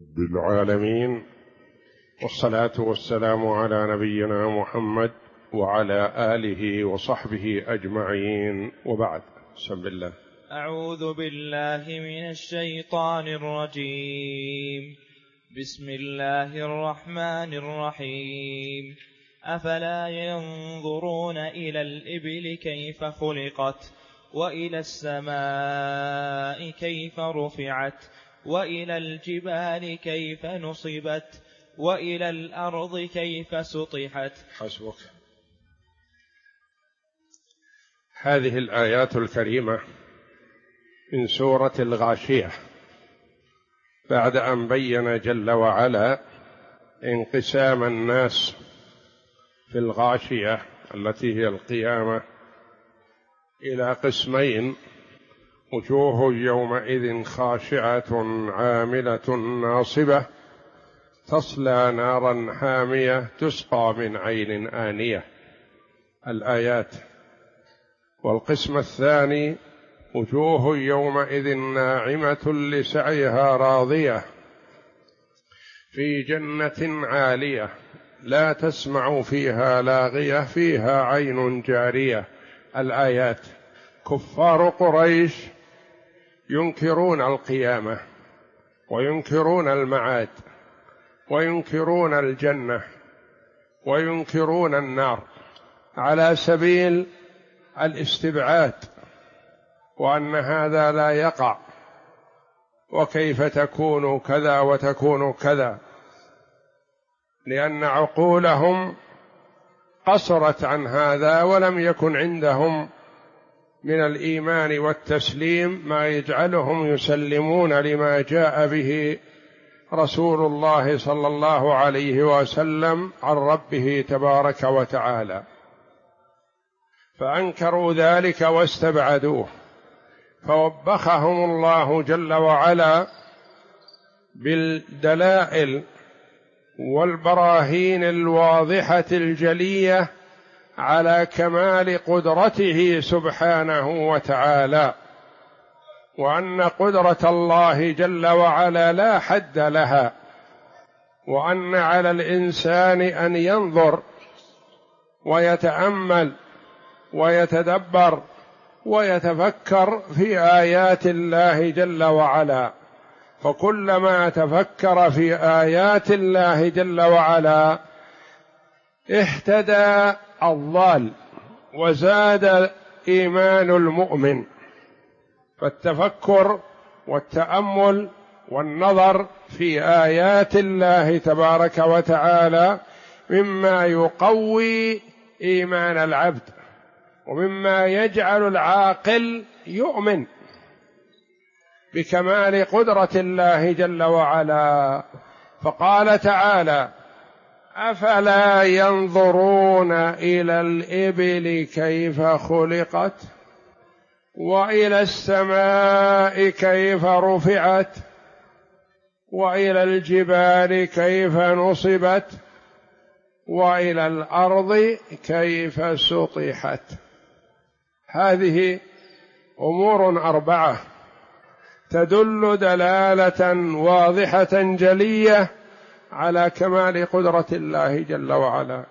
بالعالمين، والصلاة والسلام على نبينا محمد وعلى آله وصحبه أجمعين، وبعد. بسم الله. أعوذ بالله من الشيطان الرجيم. بسم الله الرحمن الرحيم. أفلا ينظرون إلى الإبل كيف خلقت، وإلى السماء كيف رفعت، وإلى الجبال كيف نصبت، وإلى الأرض كيف سطحت. حسبك. هذه الآيات الكريمة من سورة الغاشية، بعد أن بين جل وعلا انقسام الناس في الغاشية التي هي القيامة إلى قسمين: وجوه يومئذ خاشعة عاملة ناصبة تصلى نارا حامية تسقى من عين آنية، الآيات. والقسم الثاني: وجوه يومئذ ناعمة لسعيها راضية في جنة عالية لا تسمع فيها لاغية فيها عين جارية، الآيات. كفار قريش ينكرون القيامة وينكرون المعاد وينكرون الجنة وينكرون النار على سبيل الاستبعاد، وأن هذا لا يقع، وكيف تكون كذا وتكون كذا، لأن عقولهم قصرت عن هذا، ولم يكن عندهم من الإيمان والتسليم ما يجعلهم يسلمون لما جاء به رسول الله صلى الله عليه وسلم عن ربه تبارك وتعالى، فأنكروا ذلك واستبعدوه، فوبخهم الله جل وعلا بالدلائل والبراهين الواضحة الجلية على كمال قدرته سبحانه وتعالى، وأن قدرة الله جل وعلا لا حد لها، وأن على الإنسان أن ينظر ويتأمل ويتدبر ويتفكر في آيات الله جل وعلا، فكلما تفكر في آيات الله جل وعلا اهتدى الضال وزاد إيمان المؤمن. فالتفكر والتأمل والنظر في آيات الله تبارك وتعالى مما يقوي إيمان العبد، ومما يجعل العاقل يؤمن بكمال قدرة الله جل وعلا. فقال تعالى: أفلا ينظرون إلى الإبل كيف خلقت، وإلى السماء كيف رفعت، وإلى الجبال كيف نصبت، وإلى الأرض كيف سطحت. هذه أمور أربعة تدل دلالة واضحة جلية على كمال قدرة الله جل وعلا،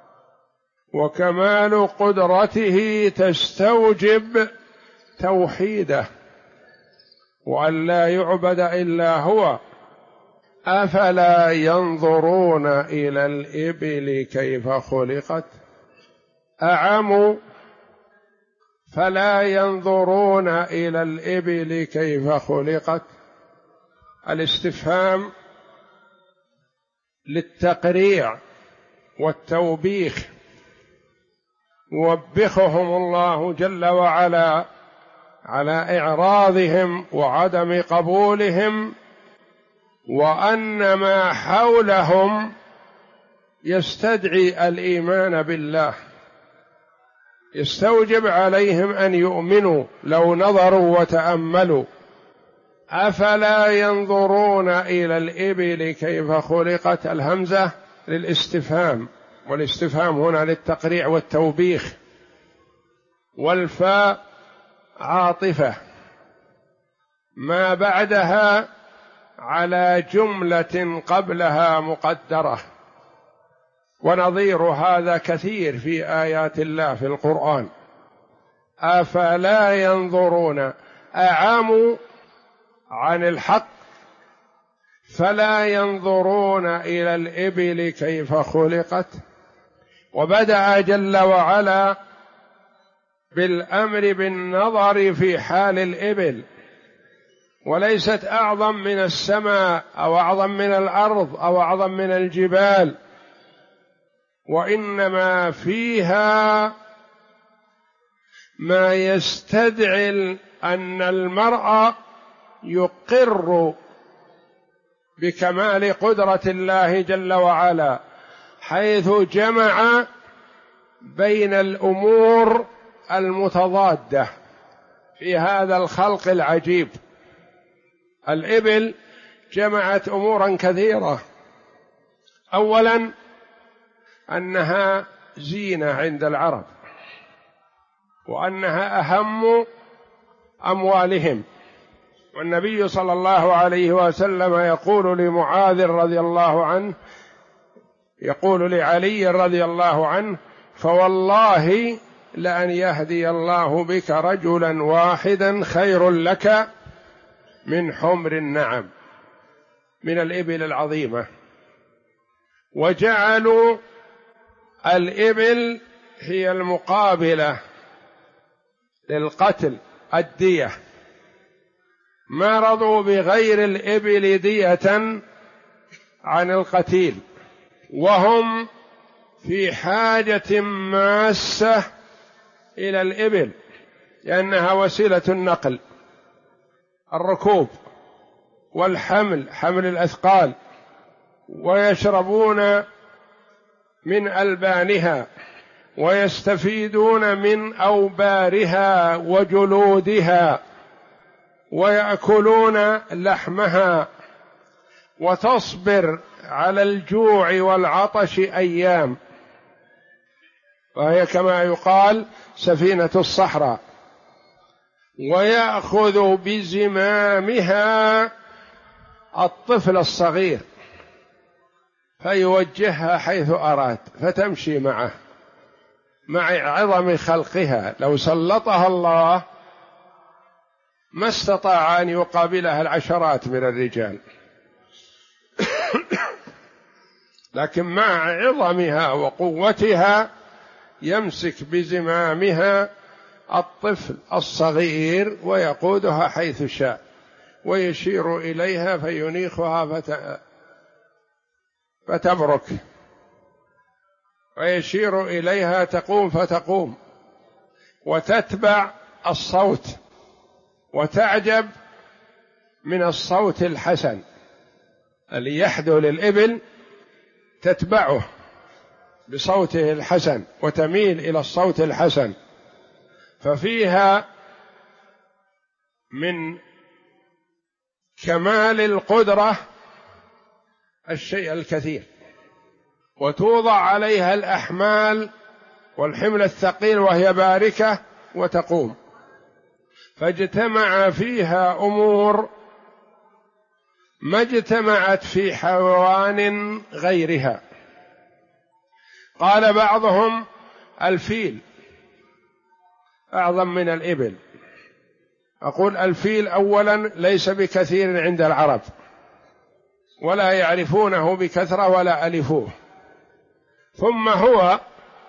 وكمال قدرته تستوجب توحيده وأن لا يعبد إلا هو. أفلا ينظرون إلى الإبل كيف خلقت، أعموا فلا ينظرون إلى الإبل كيف خلقت. الاستفهام للتقريع والتوبيخ، يوبخهم الله جل وعلا على إعراضهم وعدم قبولهم، وأن ما حولهم يستدعي الإيمان بالله، يستوجب عليهم أن يؤمنوا لو نظروا وتأملوا. أفلا ينظرون إلى الإبل كيف خلقت، الهمزة للاستفهام، والاستفهام هنا للتقريع والتوبيخ، والفاء عاطفة ما بعدها على جملة قبلها مقدرة. ونظير هذا كثير في آيات الله في القرآن. أفلا ينظرون، أعموا عن الحق، فلا ينظرون إلى الإبل كيف خلقت. وبدأ جل وعلا بالأمر بالنظر في حال الإبل، وليست أعظم من السماء أو أعظم من الأرض أو أعظم من الجبال، وإنما فيها ما يستدعي أن المرء يقر بكمال قدرة الله جل وعلا، حيث جمع بين الأمور المتضادة في هذا الخلق العجيب. الإبل جمعت أمورا كثيرة. أولا أنها زينة عند العرب، وأنها أهم أموالهم. والنبي صلى الله عليه وسلم يقول لمعاذ رضي الله عنه، يقول لعلي رضي الله عنه: فوالله لأن يهدي الله بك رجلا واحدا خير لك من حمر النعم، من الإبل العظيمة. وجعلوا الإبل هي المقابلة للقتل، الدية، ما رضوا بغير الإبل دية عن القتيل، وهم في حاجة ماسة إلى الإبل لأنها وسيلة النقل، الركوب والحمل، حمل الأثقال، ويشربون من ألبانها، ويستفيدون من أوبارها وجلودها، ويأكلون لحمها، وتصبر على الجوع والعطش أيام، وهي كما يقال سفينة الصحراء. ويأخذ بزمامها الطفل الصغير فيوجهها حيث أراد، فتمشي معه، مع عظم خلقها. لو سلطها الله ما استطاع أن يقابلها العشرات من الرجال لكن مع عظمها وقوتها يمسك بزمامها الطفل الصغير ويقودها حيث شاء، ويشير إليها فينيخها فتبرك، ويشير إليها تقوم فتقوم، وتتبع الصوت، وتعجب من الصوت الحسن اللي يحدو للإبل، تتبعه بصوته الحسن وتميل إلى الصوت الحسن. ففيها من كمال القدرة الشيء الكثير، وتوضع عليها الأحمال والحمل الثقيل وهي باركة وتقوم. فاجتمع فيها أمور ما اجتمعت في حيوان غيرها. قال بعضهم الفيل أعظم من الإبل. أقول الفيل أولا ليس بكثير عند العرب، ولا يعرفونه بكثرة ولا ألفوه، ثم هو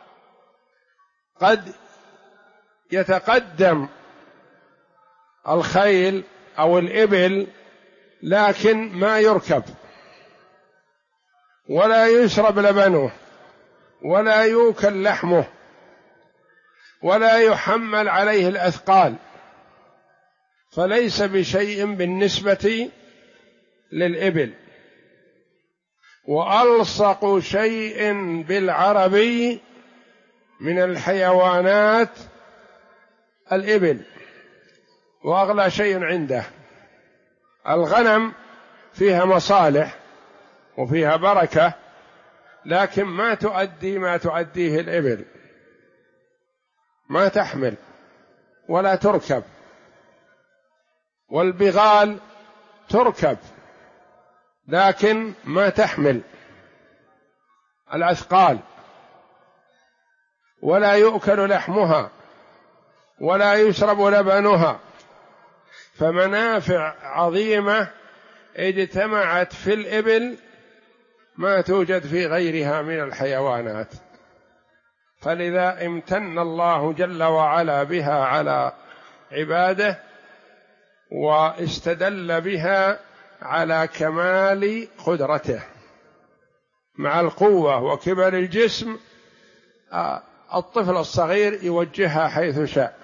قد يتقدم الخيل أو الإبل، لكن ما يركب ولا يشرب لبنه ولا يوكل لحمه ولا يحمل عليه الأثقال، فليس بشيء بالنسبة للإبل. وألصق شيء بالعربي من الحيوانات الإبل، وأغلى شيء عنده. الغنم فيها مصالح وفيها بركة، لكن ما تؤدي ما تؤديه الإبل، ما تحمل ولا تركب. والبغال تركب لكن ما تحمل الأثقال، ولا يؤكل لحمها، ولا يشرب لبنها، فمنافع عظيمة اجتمعت في الإبل ما توجد في غيرها من الحيوانات. فلذا امتن الله جل وعلا بها على عباده، واستدل بها على كمال قدرته. مع القوة وكبر الجسم الطفل الصغير يوجهها حيث شاء.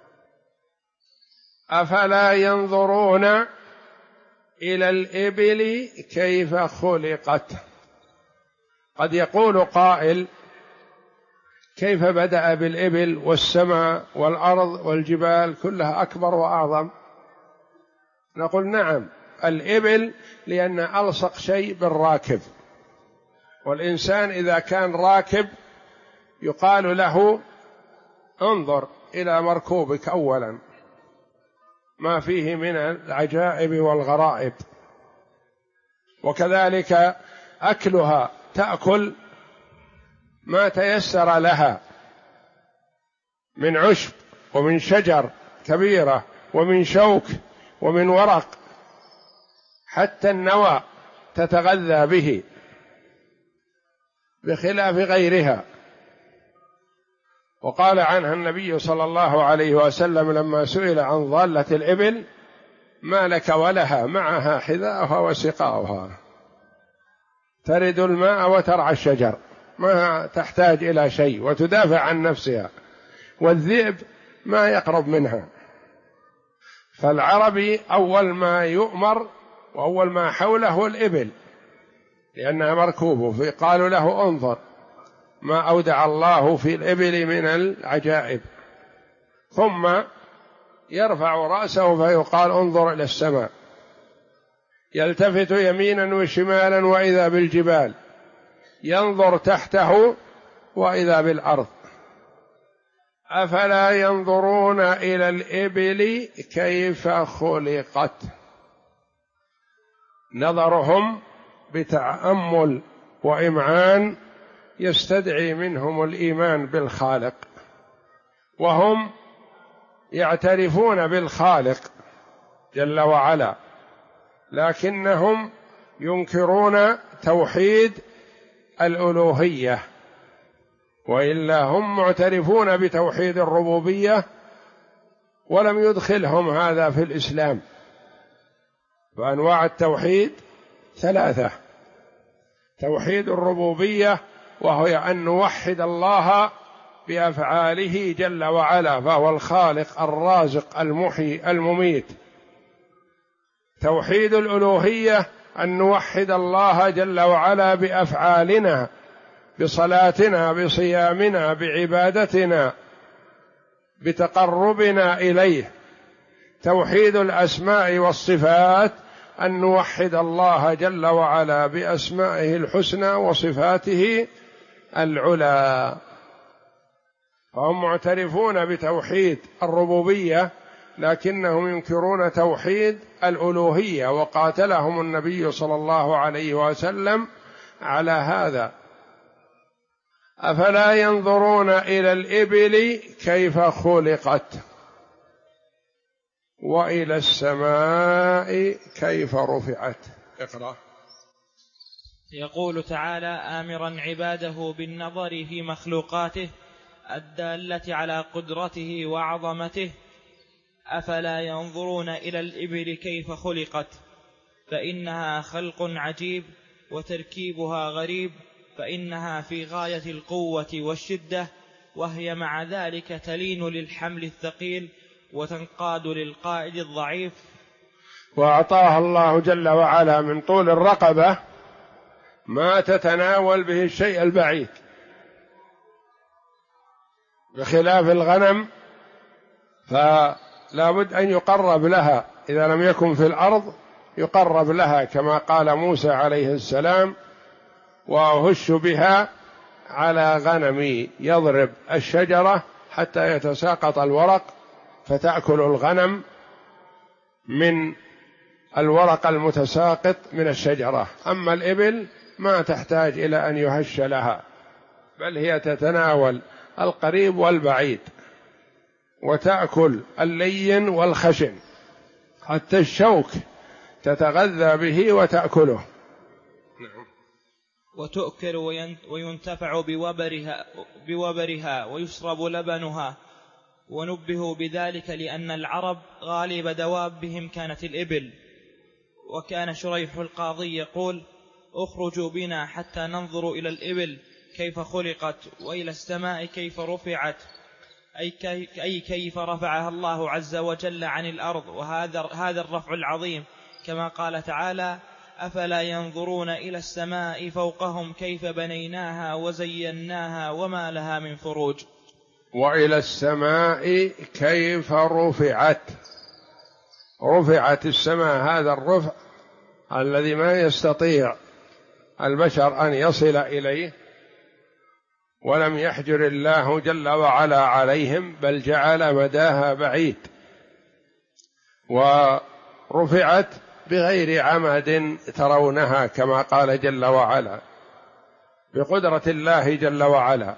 أفلا ينظرون إلى الإبل كيف خلقت؟ قد يقول قائل: كيف بدأ بالإبل والسماء والأرض والجبال كلها أكبر وأعظم؟ نقول: نعم، الإبل لأن ألصق شيء بالراكب، والإنسان إذا كان راكب يقال له: انظر إلى مركوبك أولا، ما فيه من العجائب والغرائب. وكذلك أكلها، تأكل ما تيسر لها من عشب ومن شجر كبيرة ومن شوك ومن ورق، حتى النوى تتغذى به بخلاف غيرها. وقال عنها النبي صلى الله عليه وسلم لما سئل عن ضالة الإبل: ما لك ولها معها حذاؤها وسقاؤها، ترد الماء وترعى الشجر، ما تحتاج إلى شيء وتدافع عن نفسها، والذئب ما يقرب منها. فالعربي أول ما يؤمر وأول ما حوله الإبل لأنها مركوبه، فقالوا له: انظر ما أودع الله في الإبل من العجائب. ثم يرفع رأسه فيقال: انظر إلى السماء، يلتفت يمينا وشمالا وإذا بالجبال، ينظر تحته وإذا بالأرض. أفلا ينظرون إلى الإبل كيف خلقت؟ نظرهم بتأمل وإمعان يستدعي منهم الإيمان بالخالق، وهم يعترفون بالخالق جل وعلا، لكنهم ينكرون توحيد الألوهية، وإلا هم معترفون بتوحيد الربوبية ولم يدخلهم هذا في الإسلام. فأنواع التوحيد ثلاثة: توحيد الربوبية وهو أن نوحد الله بأفعاله جل وعلا، فهو الخالق الرازق المحيي المميت. توحيد الألوهية أن نوحد الله جل وعلا بأفعالنا، بصلاتنا، بصيامنا، بعبادتنا، بتقربنا إليه. توحيد الأسماء والصفات أن نوحد الله جل وعلا بأسمائه الحسنى وصفاته العلى. فهم معترفون بتوحيد الربوبية لكنهم ينكرون توحيد الألوهية، وقاتلهم النبي صلى الله عليه وسلم على هذا. أفلا ينظرون إلى الإبل كيف خلقت وإلى السماء كيف رفعت؟ اقرأ. يقول تعالى آمرا عباده بالنظر في مخلوقاته الدالة على قدرته وعظمته: أفلا ينظرون إلى الإبل كيف خلقت، فإنها خلق عجيب وتركيبها غريب، فإنها في غاية القوة والشدة، وهي مع ذلك تلين للحمل الثقيل وتنقاد للقائد الضعيف. وأعطاها الله جل وعلا من طول الرقبة ما تتناول به الشيء البعيد، بخلاف الغنم فلا بد أن يقرب لها، إذا لم يكن في الأرض يقرب لها، كما قال موسى عليه السلام: وأهش بها على غنمي، يضرب الشجرة حتى يتساقط الورق فتأكل الغنم من الورق المتساقط من الشجرة. أما الإبل ما تحتاج إلى أن يهش لها، بل هي تتناول القريب والبعيد وتأكل اللين والخشن، حتى الشوك تتغذى به وتأكله. وتؤكل وينتفع بوبرها ويشرب لبنها. ونبهوا بذلك لأن العرب غالب دوابهم كانت الإبل. وكان شريح القاضي يقول: اخرجوا بنا حتى ننظر إلى الإبل كيف خلقت، وإلى السماء كيف رفعت، أي كيف رفعها الله عز وجل عن الأرض، وهذا الرفع العظيم، كما قال تعالى: أفلا ينظرون إلى السماء فوقهم كيف بنيناها وزيناها وما لها من فروج. وإلى السماء كيف رفعت. رفعت السماء، هذا الرفع الذي ما يستطيع البشر أن يصل إليه، ولم يحجر الله جل وعلا عليهم، بل جعل مداها بعيد. ورفعت بغير عمد ترونها، كما قال جل وعلا، بقدرة الله جل وعلا،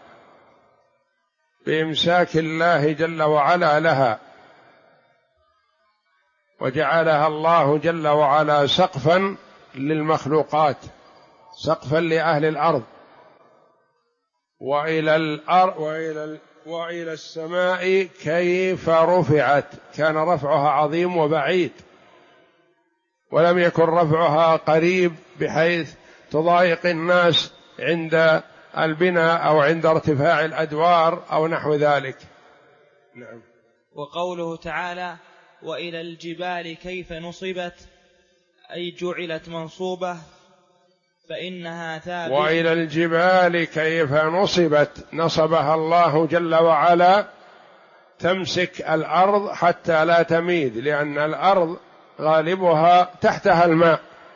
بإمساك الله جل وعلا لها، وجعلها الله جل وعلا سقفا للمخلوقات، سقفا لأهل الأرض. وإلى السماء كيف رفعت، كان رفعها عظيم وبعيد، ولم يكن رفعها قريب بحيث تضايق الناس عند البناء أو عند ارتفاع الأدوار أو نحو ذلك. نعم. وقوله تعالى: وإلى الجبال كيف نصبت، أي جعلت منصوبة فإنها ثابتة. وإلى الجبال كيف نصبت، نصبها الله جل وعلا تمسك الأرض حتى لا تميد، لأن الأرض غالبها تحتها الماء،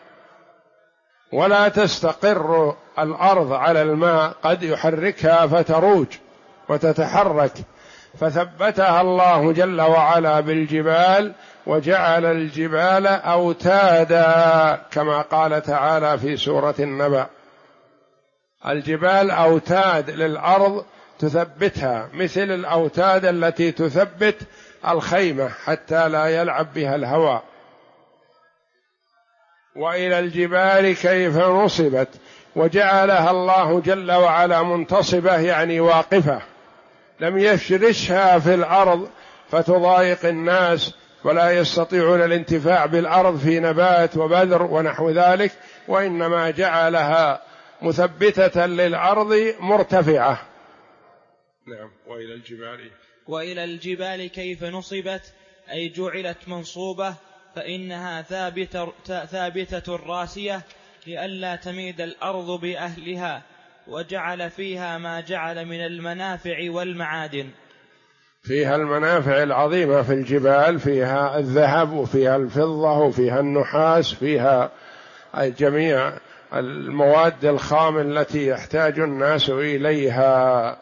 ولا تستقر الأرض على الماء، قد يحركها فتروج وتتحرك، فثبتها الله جل وعلا بالجبال، وجعل الجبال أوتادا، كما قال تعالى في سورة النبأ: الجبال أوتاد للأرض تثبتها، مثل الأوتاد التي تثبت الخيمة حتى لا يلعب بها الهواء. وإلى الجبال كيف نصبت، وجعلها الله جل وعلا منتصبة، يعني واقفة، لم يفرشها في الأرض فتضايق الناس ولا يستطيعون الانتفاع بالأرض في نبات وبذر ونحو ذلك، وإنما جعلها مثبتة للأرض مرتفعة. نعم. وإلى الجبال كيف نصبت، أي جعلت منصوبة، فإنها ثابتة راسية لئلا تميد الأرض بأهلها، وجعل فيها ما جعل من المنافع والمعادن. فيها المنافع العظيمة في الجبال، فيها الذهب وفيها الفضة وفيها النحاس، فيها جميع المواد الخام التي يحتاج الناس إليها.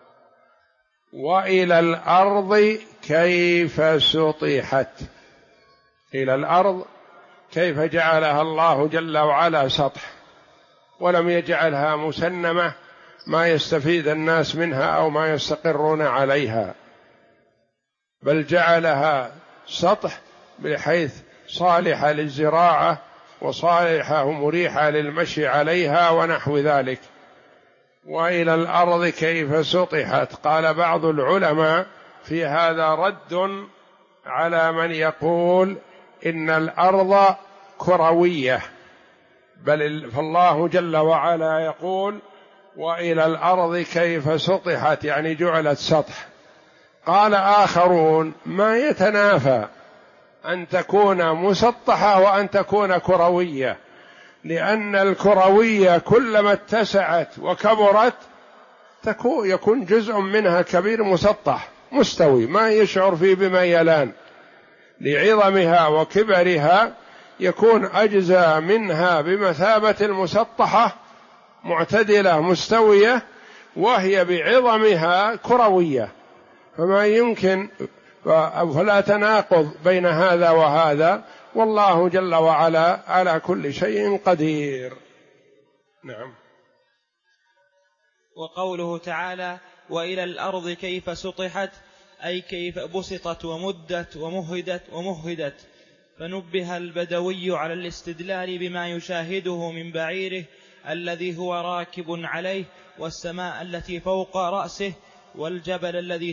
وإلى الأرض كيف سطحت، إلى الأرض كيف جعلها الله جل وعلا سطح، ولم يجعلها مسنمة ما يستفيد الناس منها أو ما يستقرون عليها، بل جعلها سطح بحيث صالحة للزراعة وصالحة ومريحة للمشي عليها ونحو ذلك. وإلى الأرض كيف سطحت، قال بعض العلماء في هذا رد على من يقول إن الأرض كروية، بل فالله جل وعلا يقول: وإلى الأرض كيف سطحت، يعني جعلت سطح. قال آخرون: ما يتنافى أن تكون مسطحة وأن تكون كروية، لأن الكروية كلما اتسعت وكبرت يكون جزء منها كبير مسطح مستوي ما يشعر فيه بميلان، لعظمها وكبرها يكون أجزاء منها بمثابة المسطحة معتدلة مستوية، وهي بعظمها كروية، فما يمكن، فلا تناقض بين هذا وهذا، والله جل وعلا على كل شيء قدير. نعم. وقوله تعالى: وإلى الأرض كيف سطحت، أي كيف بسطت ومهدت. فنبه البدوي على الاستدلال بما يشاهده من بعيره الذي هو راكب عليه، والسماء التي فوق رأسه، والجبل الذي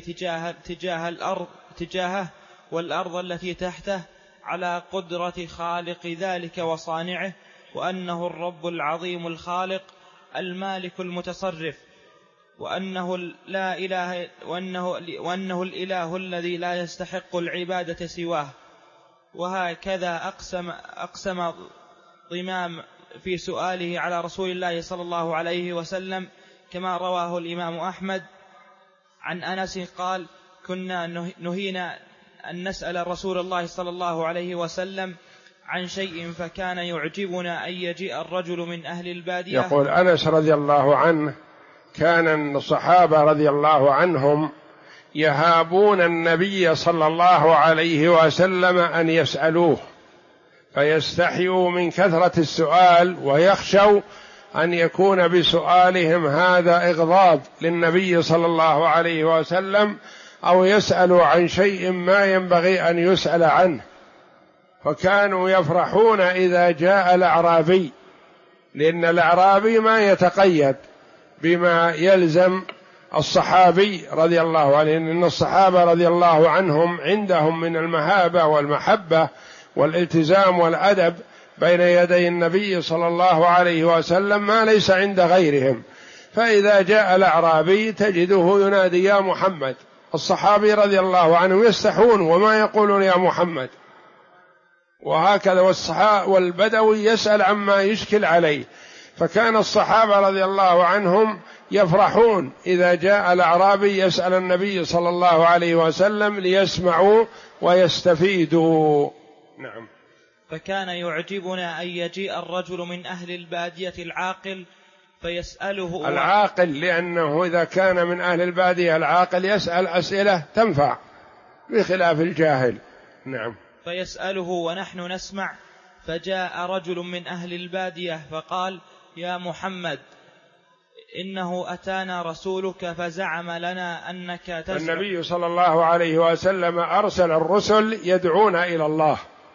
تجاهه والأرض التي تحته، على قدرة خالق ذلك وصانعه، وأنه الرب العظيم الخالق المالك المتصرف، وأنه الإله الذي لا يستحق العبادة سواه. وهكذا أقسم ضمام في سؤاله على رسول الله صلى الله عليه وسلم، كما رواه الإمام أحمد عن أنس قال: كنا نهينا أن نسأل رسول الله صلى الله عليه وسلم عن شيء فكان يعجبنا أن يجيء الرجل من أهل البادية. يقول أنس رضي الله عنه: كان الصحابة رضي الله عنهم يهابون النبي صلى الله عليه وسلم أن يسألوه، فيستحيوا من كثرة السؤال، ويخشوا أن يكون بسؤالهم هذا إغضاب للنبي صلى الله عليه وسلم، أو يسألوا عن شيء ما ينبغي أن يسأل عنه، فكانوا يفرحون إذا جاء الأعرابي، لأن الأعرابي ما يتقيد بما يلزم الصحابي رضي الله عنه، لأن الصحابة رضي الله عنهم عندهم من المهابة والمحبة والالتزام والأدب بين يدي النبي صلى الله عليه وسلم ما ليس عند غيرهم. فإذا جاء الأعرابي تجده ينادي: يا محمد. الصحابي رضي الله عنه يستحون وما يقولون يا محمد، وهكذا والبدوي يسأل عما يشكل عليه. فكان الصحابة رضي الله عنهم يفرحون إذا جاء الأعرابي يسأل النبي صلى الله عليه وسلم ليسمعوا ويستفيدوا. نعم. فكان يعجبنا أن يجيء الرجل من أهل البادية العاقل فيسأله. العاقل لأنه إذا كان من أهل البادية العاقل يسأل أسئلة تنفع بخلاف الجاهل. نعم. فيسأله ونحن نسمع. فجاء رجل من أهل البادية فقال: يا محمد، إنه أتانا رسولك فزعم لنا أنك تزعم. النبي صلى الله عليه وسلم أرسل الرسل يدعون إلى الله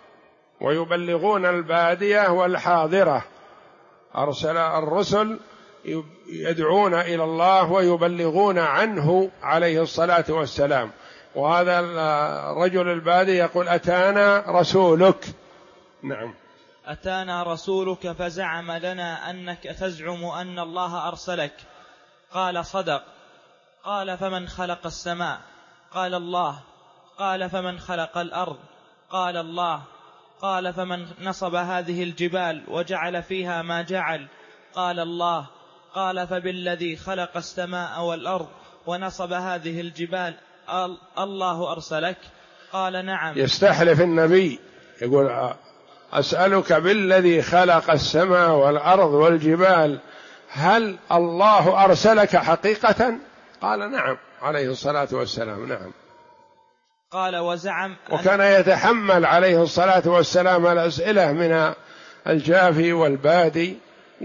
ويبلغون البادية والحاضرة، أرسل الرسل يدعون إلى الله ويبلغون عنه عليه الصلاة والسلام. وهذا الرجل البادي يقول: أتانا رسولك. نعم. أتانا رسولك فزعم لنا أنك تزعم أن الله أرسلك. قال: صدق. قال: فمن خلق السماء؟ قال: الله. قال: فمن خلق الأرض؟ قال: الله. قال: فمن نصب هذه الجبال وجعل فيها ما جعل؟ قال: الله. قال: فبالذي خلق السماء والأرض ونصب هذه الجبال الله أرسلك؟ قال: نعم. يستحلف النبي يقول: أسألك بالذي خلق السماء والأرض والجبال، هل الله أرسلك حقيقة؟ قال: نعم عليه الصلاة والسلام. نعم. قال: وكان يتحمل عليه الصلاة والسلام الأسئلة من الجافي والبادي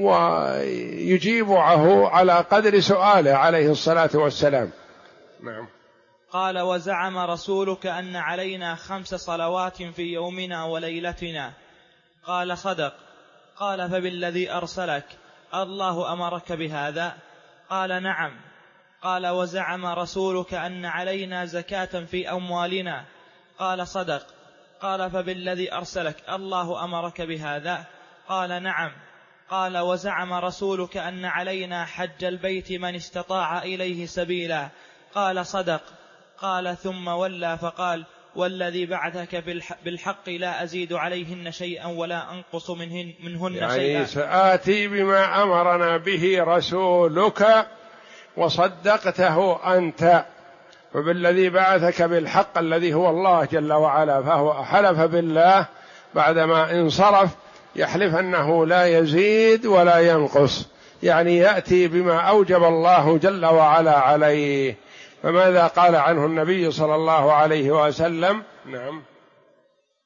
ويجيبه على قدر سؤاله عليه الصلاة والسلام. نعم. قال: وزعم رسولك أن علينا 5 صلوات في يومنا وليلتنا. قال: صدق. قال: فبالذي أرسلك الله أمرك بهذا؟ قال: نعم. قال: وزعم رسولك أن علينا زكاة في أموالنا. قال: صدق. قال: فبالذي أرسلك الله أمرك بهذا؟ قال: نعم. قال: وزعم رسولك أن علينا حج البيت من استطاع إليه سبيلا. قال: صدق. قال: ثم ولى فقال: والذي بعثك بالحق لا أزيد عليهن شيئا ولا أنقص منهن يعني شيئا. سآتي بما أمرنا به رسولك وصدقته أنت، فبالذي بعثك بالحق الذي هو الله جل وعلا. فهو حلف بالله بعدما انصرف، يحلف أنه لا يزيد ولا ينقص، يعني يأتي بما أوجب الله جل وعلا عليه. فماذا قال عنه النبي صلى الله عليه وسلم؟ نعم.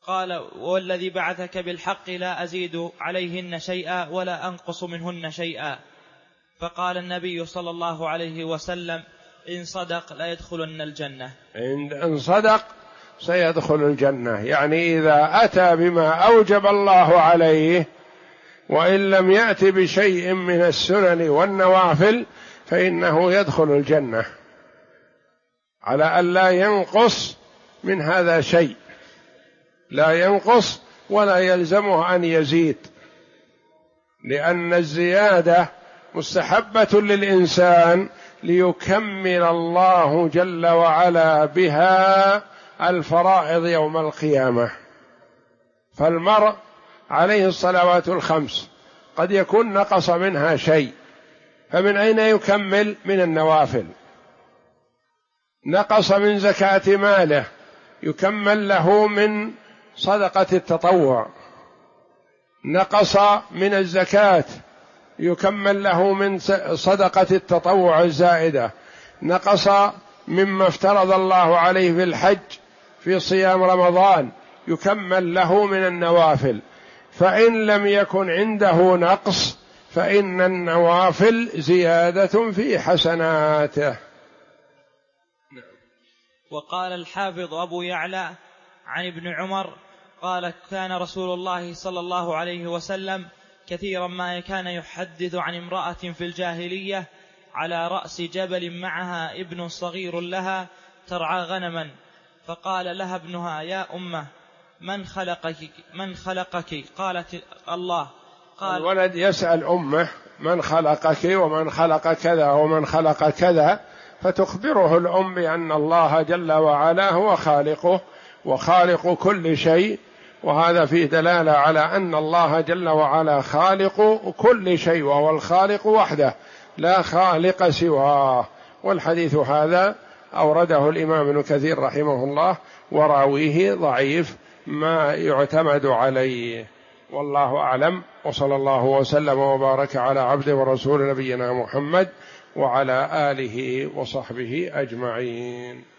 قال: والذي بعثك بالحق لا أزيد عليهن شيئا ولا أنقص منهن شيئا. فقال النبي صلى الله عليه وسلم: إن صدق لا يدخلن الجنة. إن صدق سيدخل الجنة، يعني إذا أتى بما أوجب الله عليه وإن لم يأت بشيء من السنن والنوافل فإنه يدخل الجنة، على أن لا ينقص من هذا شيء، لا ينقص ولا يلزمه أن يزيد، لأن الزيادة مستحبة للإنسان ليكمل الله جل وعلا بها الفرائض يوم القيامة. فالمرء عليه الصلوات الخمس قد يكون نقص منها شيء، فمن أين يكمل؟ من النوافل. نقص من زكاة ماله يكمل له من صدقة التطوع، نقص من الزكاة يكمل له من صدقة التطوع الزائدة، نقص مما افترض الله عليه في الحج في صيام رمضان يكمل له من النوافل. فإن لم يكن عنده نقص فإن النوافل زيادة في حسناته. وقال الحافظ أبو يعلى عن ابن عمر قال: كان رسول الله صلى الله عليه وسلم كثيرا ما كان يحدث عن امرأة في الجاهلية على رأس جبل معها ابن صغير لها ترعى غنما، فقال لها ابنها: يا أمه من خلقك؟ قالت: الله. قال: الولد يسأل أمه: من خلقك ومن خلق كذا ومن خلق كذا، فتخبره الأم بأن الله جل وعلا هو خالقه وخالق كل شيء، وهذا فيه دلالة على أن الله جل وعلا خالق كل شيء، وهو الخالق وحده لا خالق سواه. والحديث هذا أورده الإمام ابن كثير رحمه الله، وراويه ضعيف ما يعتمد عليه، والله أعلم. وصلى الله وسلم وبارك على عبده ورسول نبينا محمد وعلى آله وصحبه أجمعين.